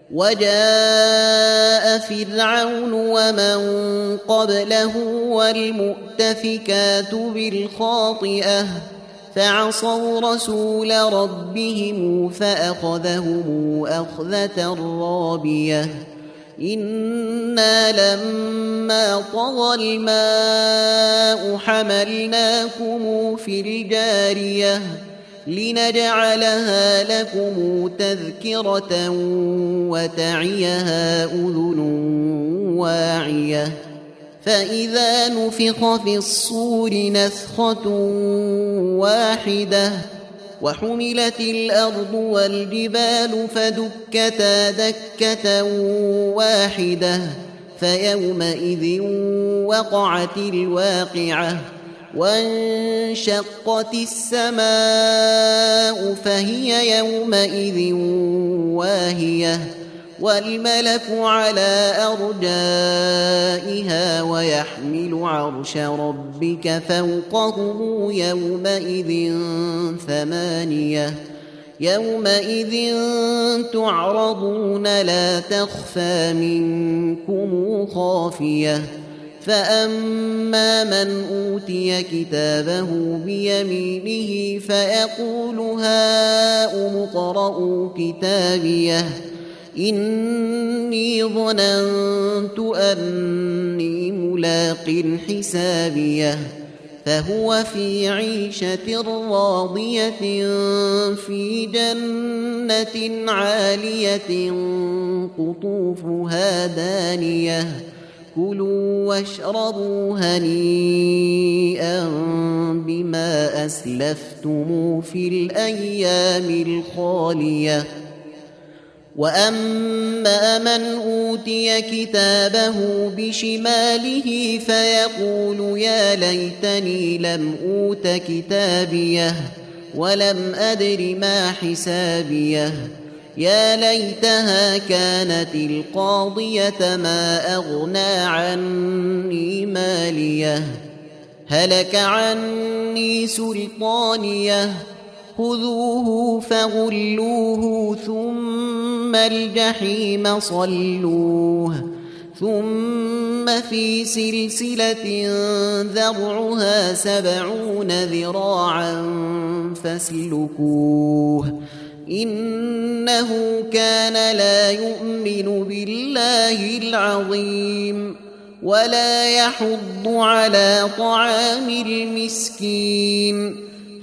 وجاء فرعون ومن قبله والمؤتفكات بالخاطئة فعصوا رسول ربهم فأخذهم أخذة رابية إنا لما طغى الماء حملناكم في الجارية لنجعلها لكم تذكرة وتعيها أذن واعية فإذا نفخ في الصور نفخة واحدة وحملت الأرض والجبال فدكتا دكة واحدة فيومئذ وقعت الواقعة وانشقت السماء فهي يومئذ واهية والملك على أرجائها ويحمل عرش ربك فوقهم يومئذ ثمانية يومئذ تعرضون لا تخفى منكم خافية فأما من أوتي كتابه بيمينه فيقول هاؤم اقرءوا كتابيه إني ظننت أني ملاق حسابيه فهو في عيشة راضية في جنة عالية قطوفها دانية كلوا واشربوا هنيئا بما أسلفتم في الأيام الخالية وأما من أوتي كتابه بشماله فيقول يا ليتني لم أوت كتابيه ولم أدر ما حسابيه يا ليتها كانت القاضية ما أغنى عني ماليه هلك عني سلطانيه خذوه فغلوه ثم الجحيم صلوه ثم في سلسلة ذرعها 70 ذراعا فاسلكوه إنه كان لا يؤمن بالله العظيم ولا يحض على طعام المسكين